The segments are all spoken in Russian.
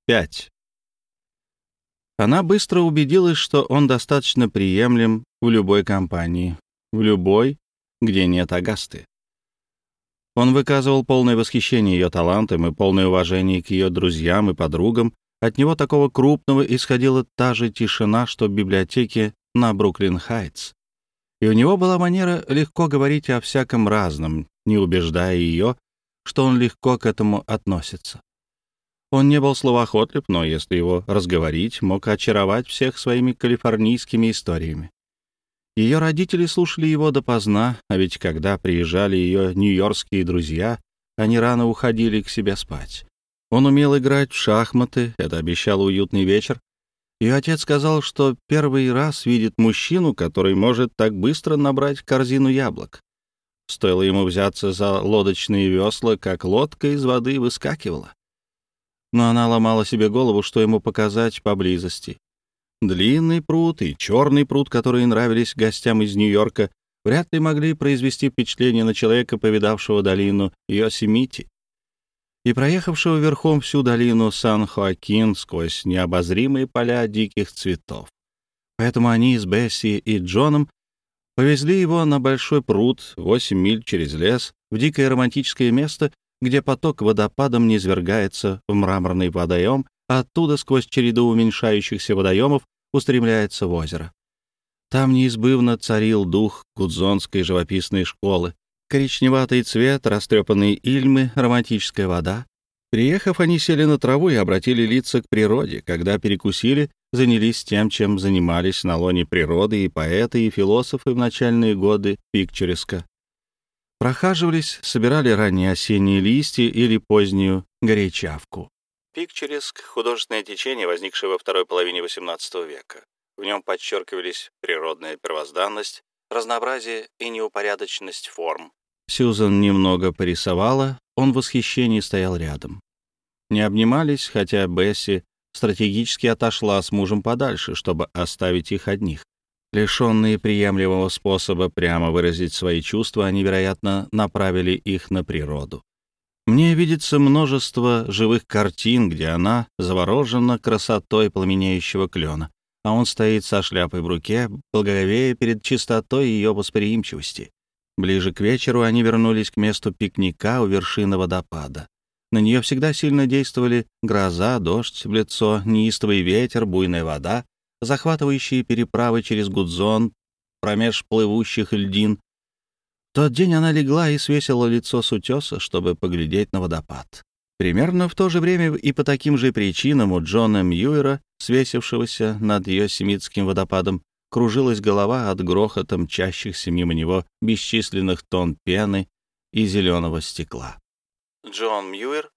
5. Она быстро убедилась, что он достаточно приемлем в любой компании, в любой, где нет Агасты. Он выказывал полное восхищение ее талантом и полное уважение к ее друзьям и подругам. От него такого крупного исходила та же тишина, что в библиотеке на Бруклин-Хайтс. И у него была манера легко говорить о всяком разном, не убеждая ее, что он легко к этому относится. Он не был словоохотлив, но если его разговорить, мог очаровать всех своими калифорнийскими историями. Ее родители слушали его допоздна, а ведь когда приезжали ее нью-йоркские друзья, они рано уходили к себе спать. Он умел играть в шахматы, это обещало уютный вечер. Ее отец сказал, что первый раз видит мужчину, который может так быстро набрать корзину яблок. Стоило ему взяться за лодочные весла, как лодка из воды выскакивала. Но она ломала себе голову, что ему показать поблизости. Длинный пруд и черный пруд, которые нравились гостям из Нью-Йорка, вряд ли могли произвести впечатление на человека, повидавшего долину Йосемити и проехавшего верхом всю долину Сан-Хоакин сквозь необозримые поля диких цветов. Поэтому они с Бесси и Джоном повезли его на большой пруд, 8 миль через лес, в дикое романтическое место, где поток водопадом низвергается в мраморный водоем, а оттуда сквозь череду уменьшающихся водоемов устремляется в озеро. Там неизбывно царил дух гудзонской живописной школы. Коричневатый цвет, растрепанные ильмы, романтическая вода. Приехав, они сели на траву и обратили лица к природе. Когда перекусили, занялись тем, чем занимались на лоне природы и поэты, и философы в начальные годы Пикчереска. Прохаживались, собирали ранние осенние листья или позднюю горячавку. Пикчереск — художественное течение, возникшее во второй половине XVIII века. В нем подчеркивались природная первозданность, разнообразие и неупорядоченность форм. Сьюзан немного порисовала, он в восхищении стоял рядом. Не обнимались, хотя Бесси стратегически отошла с мужем подальше, чтобы оставить их одних. Лишенные приемлемого способа прямо выразить свои чувства, они, вероятно, направили их на природу. Мне видится множество живых картин, где она заворожена красотой пламенеющего клена, а он стоит со шляпой в руке, благоговея перед чистотой ее восприимчивости. Ближе к вечеру они вернулись к месту пикника у вершины водопада. На нее всегда сильно действовали гроза, дождь в лицо, неистовый ветер, буйная вода, захватывающие переправы через Гудзон, промеж плывущих льдин. В тот день она легла и свесила лицо с утеса, чтобы поглядеть на водопад. Примерно в то же время и по таким же причинам у Джона Мьюэра, свесившегося над Йосемитским водопадом, кружилась голова от грохота мчащихся мимо него бесчисленных тонн пены и зеленого стекла. Джон Мьюэр,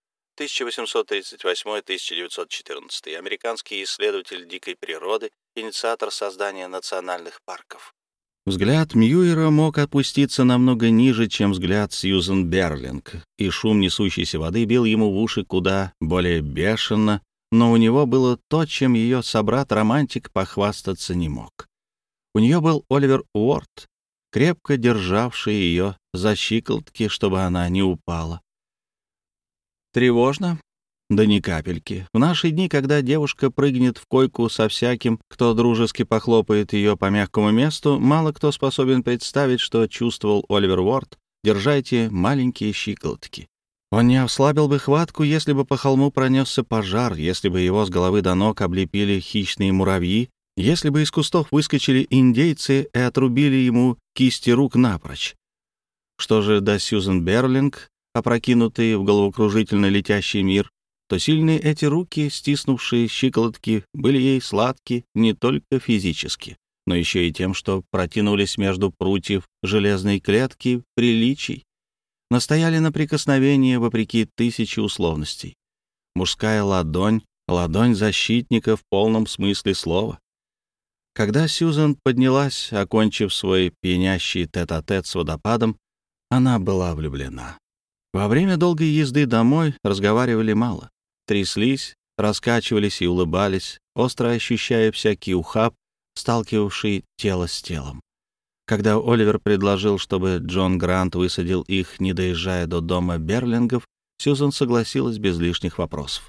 1838-1914, американский исследователь дикой природы, инициатор создания национальных парков. Взгляд Мьюэра мог опуститься намного ниже, чем взгляд Сьюзен Берлинг, и шум несущейся воды бил ему в уши куда более бешено, но у него было то, чем ее собрат-романтик похвастаться не мог. У нее был Оливер Уорд, крепко державший ее за щиколотки, чтобы она не упала. Тревожно? Да ни капельки. В наши дни, когда девушка прыгнет в койку со всяким, кто дружески похлопает ее по мягкому месту, мало кто способен представить, что чувствовал Оливер Уорд, держа эти маленькие щиколотки. Он не ослабил бы хватку, если бы по холму пронесся пожар, если бы его с головы до ног облепили хищные муравьи, если бы из кустов выскочили индейцы и отрубили ему кисти рук напрочь. Что же до Сьюзен Берлинг, опрокинутые в головокружительно летящий мир, то сильные эти руки, стиснувшие щиколотки, были ей сладки не только физически, но еще и тем, что протянулись между прутьев железной клетки приличий, настояли на прикосновение вопреки тысяче условностей. Мужская ладонь, ладонь защитника в полном смысле слова. Когда Сьюзен поднялась, окончив свой пьянящий тет-а-тет с водопадом, она была влюблена. Во время долгой езды домой разговаривали мало. Тряслись, раскачивались и улыбались, остро ощущая всякий ухаб, сталкивавший тело с телом. Когда Оливер предложил, чтобы Джон Грант высадил их, не доезжая до дома Берлингов, Сьюзан согласилась без лишних вопросов.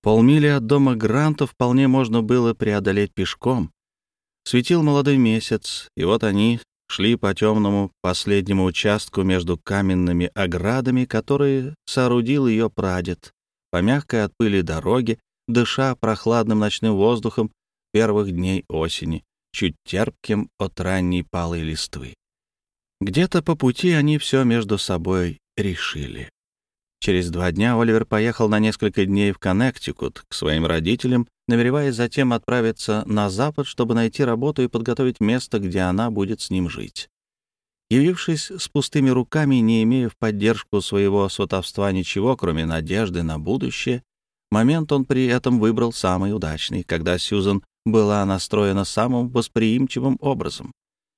Полмили от дома Гранта вполне можно было преодолеть пешком. Светил молодой месяц, и вот они шли по темному последнему участку между каменными оградами, которые соорудил ее прадед, по мягкой от пыли дороге, дыша прохладным ночным воздухом первых дней осени, чуть терпким от ранней палой листвы. Где-то по пути они все между собой решили. Через 2 дня Оливер поехал на несколько дней в Коннектикут к своим родителям, намереваясь затем отправиться на запад, чтобы найти работу и подготовить место, где она будет с ним жить. Явившись с пустыми руками, не имея в поддержку своего сватовства ничего, кроме надежды на будущее, момент он при этом выбрал самый удачный, когда Сьюзан была настроена самым восприимчивым образом.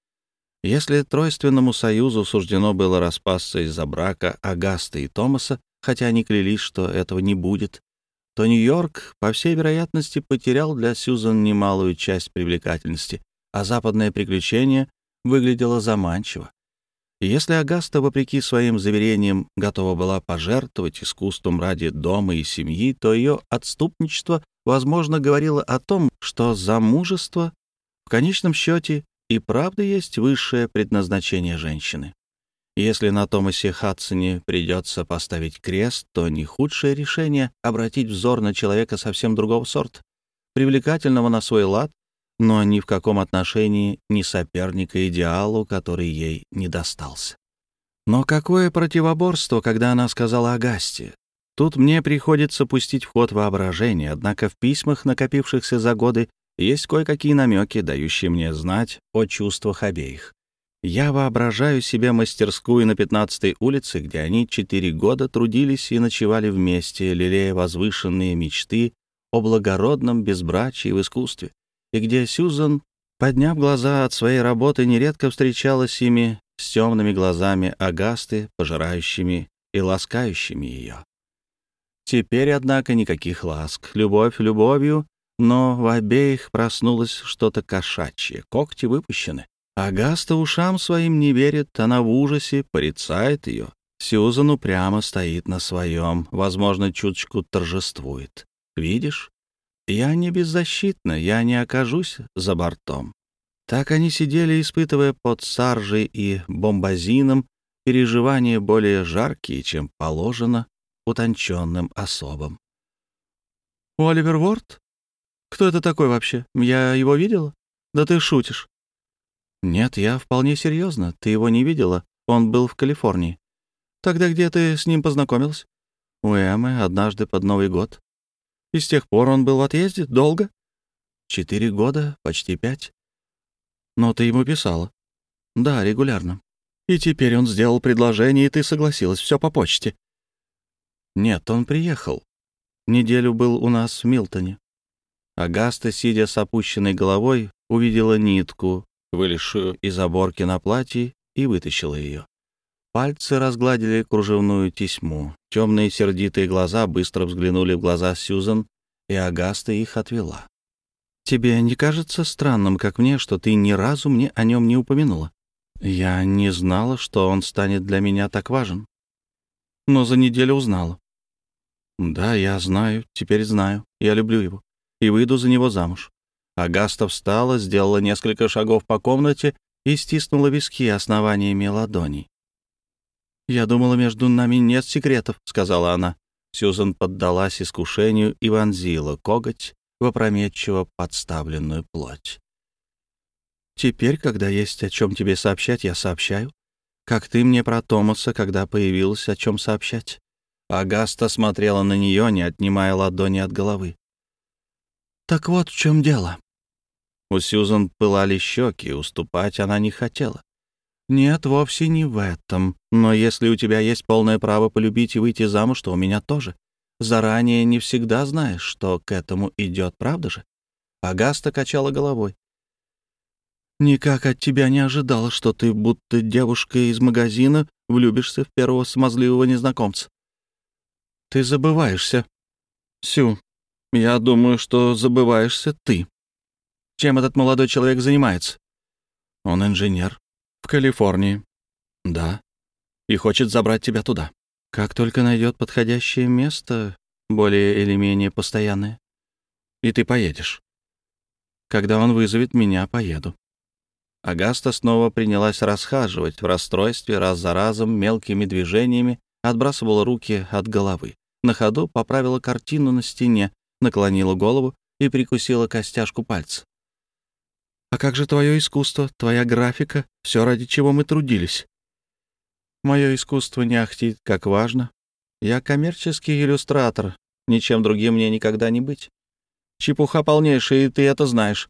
Если тройственному союзу суждено было распасться из-за брака Агасты и Томаса, хотя они клялись, что этого не будет, то Нью-Йорк, по всей вероятности, потерял для Сьюзан немалую часть привлекательности, а западное приключение выглядело заманчиво. И если Агаста, вопреки своим заверениям, готова была пожертвовать искусством ради дома и семьи, то ее отступничество, возможно, говорило о том, что замужество в конечном счете и правда есть высшее предназначение женщины. И если на Томасе Хадсоне придется поставить крест, то не худшее решение — обратить взор на человека совсем другого сорта, привлекательного на свой лад, но ни в каком отношении не соперника идеалу, который ей не достался. Но какое противоборство, когда она сказала Агасте? Тут мне приходится пустить в ход воображение, однако в письмах, накопившихся за годы, есть кое-какие намеки, дающие мне знать о чувствах обеих. Я воображаю себе мастерскую на 15-й улице, где они 4 года трудились и ночевали вместе, лелея возвышенные мечты о благородном безбрачии в искусстве, и где Сьюзан, подняв глаза от своей работы, нередко встречалась ими с темными глазами Агасты, пожирающими и ласкающими ее. Теперь, однако, никаких ласк. Любовь любовью, но в обеих проснулось что-то кошачье, когти выпущены. Агаста ушам своим не верит, она в ужасе, порицает ее. Сьюзан упрямо стоит на своем, возможно, чуточку торжествует. Видишь? Я не беззащитна, я не окажусь за бортом. Так они сидели, испытывая под саржей и бомбазином переживания более жаркие, чем положено утонченным особам. «Оливер Уорд? Кто это такой вообще? Я его видела? Да ты шутишь». «Нет, я вполне серьезно. Ты его не видела? Он был в Калифорнии». «Тогда где ты с ним познакомилась?» «У Эммы, однажды под Новый год». «И с тех пор он был в отъезде? Долго?» 4 года, почти 5. «Но ты ему писала?» «Да, регулярно». «И теперь он сделал предложение, и ты согласилась. Все по почте». «Нет, он приехал. Неделю был у нас в Милтоне». Агаста, сидя с опущенной головой, увидела нитку, вылезшую из оборки на платье, и вытащила ее. Пальцы разгладили кружевную тесьму. Темные сердитые глаза быстро взглянули в глаза Сьюзан, и Агаста их отвела. «Тебе не кажется странным, как мне, что ты ни разу мне о нем не упомянула? Я не знала, что он станет для меня так важен. Но за неделю узнала. Да, я знаю, теперь знаю. Я люблю его и выйду за него замуж». Агаста встала, сделала несколько шагов по комнате и стиснула виски основаниями ладоней. «Я думала, между нами нет секретов», — сказала она. Сьюзан поддалась искушению и вонзила коготь в опрометчиво подставленную плоть. «Теперь, когда есть о чем тебе сообщать, я сообщаю. Как ты мне про Томаса, когда появилось о чем сообщать». Агаста смотрела на нее, не отнимая ладони от головы. «Так вот в чем дело». У Сьюзан пылали щеки, уступать она не хотела. «Нет, вовсе не в этом. Но если у тебя есть полное право полюбить и выйти замуж, то у меня тоже. Заранее не всегда знаешь, что к этому идет, правда же?» Агаста качала головой. «Никак от тебя не ожидала, что ты, будто девушка из магазина, влюбишься в первого смазливого незнакомца. Ты забываешься, Сю. Я думаю, что забываешься ты. Чем этот молодой человек занимается?» «Он инженер. В Калифорнии». «Да. И хочет забрать тебя туда. Как только найдет подходящее место, более или менее постоянное. И ты поедешь. Когда он вызовет меня, поеду». Агаста снова принялась расхаживать в расстройстве, раз за разом, мелкими движениями, отбрасывала руки от головы. На ходу поправила картину на стене, наклонила голову и прикусила костяшку пальца. «А как же твое искусство, твоя графика, все, ради чего мы трудились?» «Мое искусство не ахтит, как важно. Я коммерческий иллюстратор, ничем другим мне никогда не быть. Чепуха полнейшая, и ты это знаешь.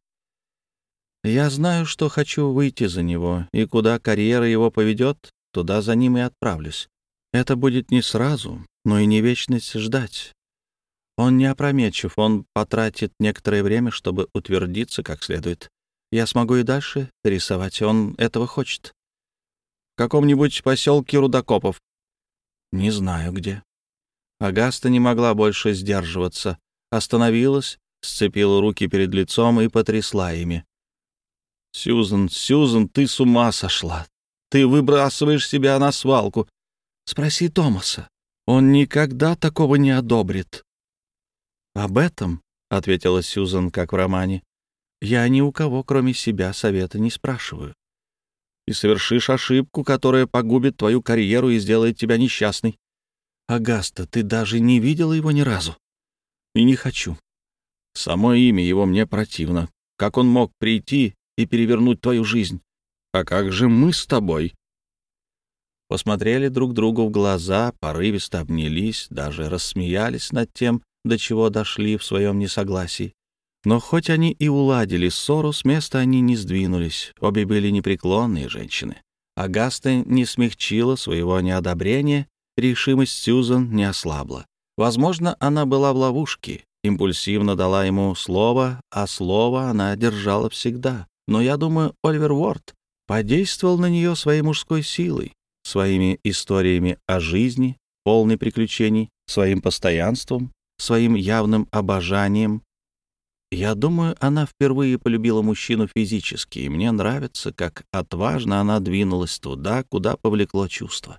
Я знаю, что хочу выйти за него, и куда карьера его поведет, туда за ним и отправлюсь. Это будет не сразу, но и не вечность ждать. Он не опрометчив, он потратит некоторое время, чтобы утвердиться как следует. Я смогу и дальше рисовать, он этого хочет. В каком-нибудь поселке рудокопов. Не знаю где». Агаста не могла больше сдерживаться, остановилась, сцепила руки перед лицом и потрясла ими. «Сьюзен, Сьюзен, ты с ума сошла! Ты выбрасываешь себя на свалку! Спроси Томаса, он никогда такого не одобрит». «Об этом, — ответила Сьюзен, как в романе, — я ни у кого, кроме себя, совета не спрашиваю. И совершишь ошибку, которая погубит твою карьеру и сделает тебя несчастной. Агаста, ты даже не видела его ни разу. И не хочу. Само имя его мне противно. Как он мог прийти и перевернуть твою жизнь? А как же мы с тобой?» Посмотрели друг другу в глаза, порывисто обнялись, даже рассмеялись над тем, до чего дошли в своем несогласии. Но хоть они и уладили ссору, с места они не сдвинулись. Обе были непреклонные женщины. Агаста не смягчила своего неодобрения, решимость Сьюзан не ослабла. Возможно, она была в ловушке, импульсивно дала ему слово, а слово она держала всегда. Но я думаю, Оливер Уорд подействовал на нее своей мужской силой, своими историями о жизни, полной приключений, своим постоянством, своим явным обожанием. Я думаю, она впервые полюбила мужчину физически, и мне нравится, как отважно она двинулась туда, куда повлекло чувство.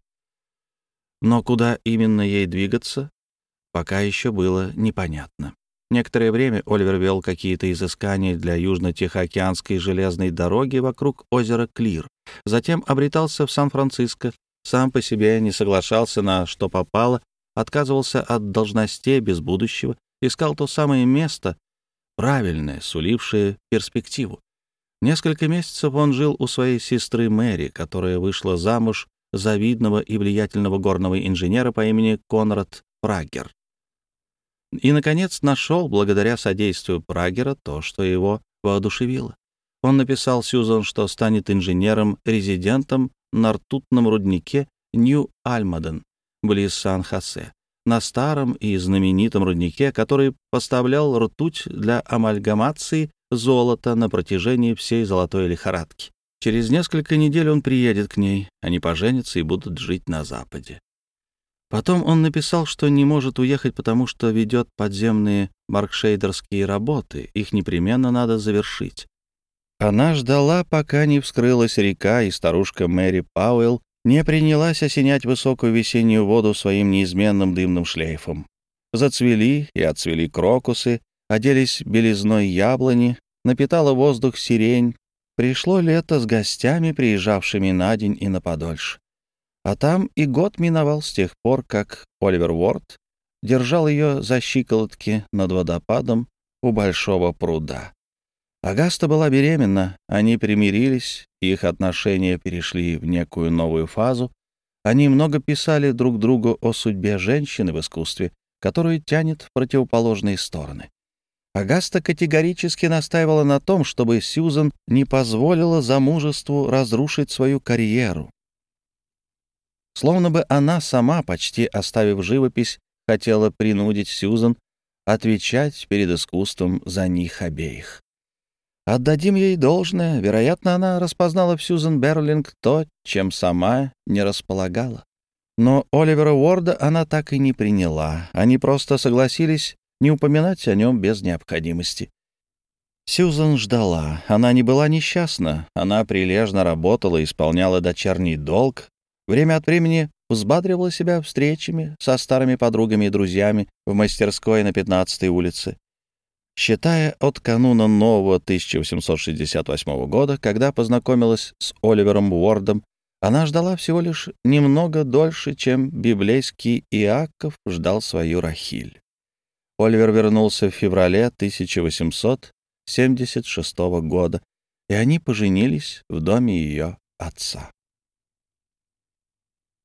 Но куда именно ей двигаться, пока еще было непонятно. Некоторое время Оливер вел какие-то изыскания для Южно-Тихоокеанской железной дороги вокруг озера Клир. Затем обретался в Сан-Франциско, сам по себе не соглашался на что попало, отказывался от должностей без будущего, искал то самое место, правильное, сулившее перспективу. Несколько месяцев он жил у своей сестры Мэри, которая вышла замуж за видного и влиятельного горного инженера по имени Конрад Прагер. И, наконец, нашел, благодаря содействию Прагера, то, что его воодушевило. Он написал Сьюзан, что станет инженером-резидентом на ртутном руднике Нью-Альмаден, близ Сан-Хосе, на старом и знаменитом руднике, который поставлял ртуть для амальгамации золота на протяжении всей золотой лихорадки. Через несколько недель он приедет к ней, они поженятся и будут жить на Западе. Потом он написал, что не может уехать, потому что ведет подземные маркшейдерские работы, их непременно надо завершить. Она ждала, пока не вскрылась река, и старушка Мэри Пауэлл не принялась осенять высокую весеннюю воду своим неизменным дымным шлейфом. Зацвели и отцвели крокусы, оделись белизной яблони, напитала воздух сирень. Пришло лето с гостями, приезжавшими на день и на подольше. А там и год миновал с тех пор, как Оливер Уорд держал ее за щиколотки над водопадом у большого пруда. Агаста была беременна, они примирились, их отношения перешли в некую новую фазу. Они много писали друг другу о судьбе женщины в искусстве, которую тянет в противоположные стороны. Агаста категорически настаивала на том, чтобы Сьюзан не позволила замужеству разрушить свою карьеру. Словно бы она сама, почти оставив живопись, хотела принудить Сьюзан отвечать перед искусством за них обеих. Отдадим ей должное, вероятно, она распознала в Сьюзан Берлинг то, чем сама не располагала. Но Оливера Уорда она так и не приняла, они просто согласились не упоминать о нем без необходимости. Сьюзан ждала, она не была несчастна, она прилежно работала, исполняла дочерний долг, время от времени взбадривала себя встречами со старыми подругами и друзьями в мастерской на 15-й улице. Считая от кануна нового 1868 года, когда познакомилась с Оливером Уордом, она ждала всего лишь немного дольше, чем библейский Иаков ждал свою Рахиль. Оливер вернулся в феврале 1876 года, и они поженились в доме ее отца.